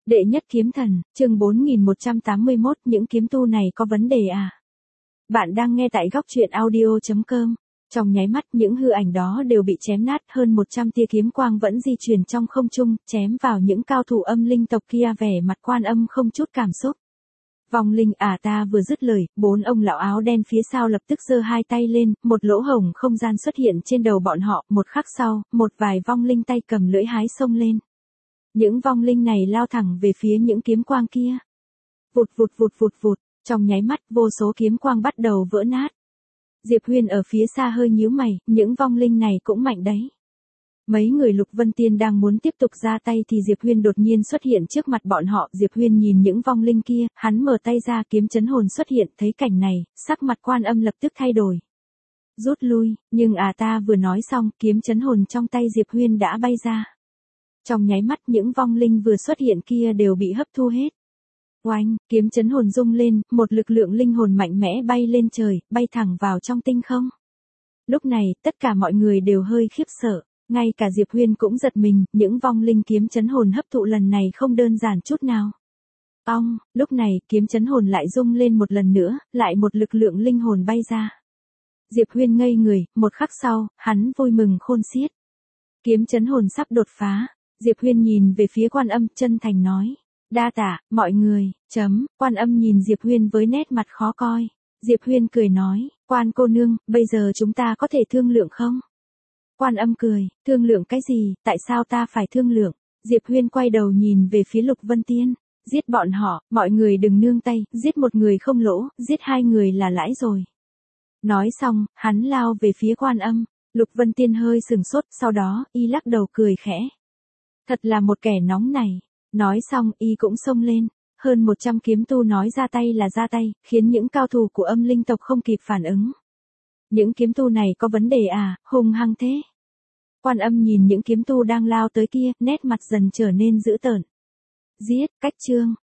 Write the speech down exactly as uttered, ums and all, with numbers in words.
Đệ nhất kiếm thần, chương bốn nghìn một trăm tám mươi mốt, những kiếm tu này có vấn đề à? Bạn đang nghe tại góc truyện audio chấm com. Trong nháy mắt những hư ảnh đó đều bị chém nát, hơn một trăm tia kiếm quang vẫn di chuyển trong không trung, chém vào những cao thủ âm linh tộc kia, vẻ mặt Quan Âm không chút cảm xúc. Vong linh à ta vừa dứt lời, bốn ông lão áo đen phía sau lập tức giơ hai tay lên, một lỗ hổng không gian xuất hiện trên đầu bọn họ, một khắc sau, một vài vong linh tay cầm lưỡi hái xông lên. Những vong linh này lao thẳng về phía những kiếm quang kia. Vụt vụt vụt vụt vụt, trong nháy mắt vô số kiếm quang bắt đầu vỡ nát. Diệp Huyên ở phía xa hơi nhíu mày, những vong linh này cũng mạnh đấy. Mấy người Lục Vân Tiên đang muốn tiếp tục ra tay thì Diệp Huyên đột nhiên xuất hiện trước mặt bọn họ. Diệp Huyên nhìn những vong linh kia, hắn mở tay ra, kiếm chấn hồn xuất hiện, thấy cảnh này, sắc mặt Quan Âm lập tức thay đổi. Rút lui, nhưng à ta vừa nói xong, kiếm chấn hồn trong tay Diệp Huyên đã bay ra. Trong nháy mắt những vong linh vừa xuất hiện kia đều bị hấp thu hết. Oanh, kiếm chấn hồn rung lên, một lực lượng linh hồn mạnh mẽ bay lên trời, bay thẳng vào trong tinh không. Lúc này, tất cả mọi người đều hơi khiếp sợ, ngay cả Diệp Huyên cũng giật mình, những vong linh kiếm chấn hồn hấp thụ lần này không đơn giản chút nào. Ong, lúc này, kiếm chấn hồn lại rung lên một lần nữa, lại một lực lượng linh hồn bay ra. Diệp Huyên ngây người, một khắc sau, hắn vui mừng khôn xiết. Kiếm chấn hồn sắp đột phá. Diệp Huyên nhìn về phía Quan Âm, chân thành nói. Đa tạ, mọi người, chấm, Quan Âm nhìn Diệp Huyên với nét mặt khó coi. Diệp Huyên cười nói, Quan cô nương, bây giờ chúng ta có thể thương lượng không? Quan Âm cười, thương lượng cái gì, tại sao ta phải thương lượng? Diệp Huyên quay đầu nhìn về phía Lục Vân Tiên. Giết bọn họ, mọi người đừng nương tay, giết một người không lỗ, giết hai người là lãi rồi. Nói xong, hắn lao về phía Quan Âm. Lục Vân Tiên hơi sừng sốt, sau đó, y lắc đầu cười khẽ. Thật là một kẻ nóng này. Nói xong, y cũng xông lên. Hơn một trăm kiếm tu nói ra tay là ra tay, khiến những cao thủ của âm linh tộc không kịp phản ứng. Những kiếm tu này có vấn đề à, hung hăng thế. Quan Âm nhìn những kiếm tu đang lao tới kia, nét mặt dần trở nên dữ tợn. Giết, cách chương,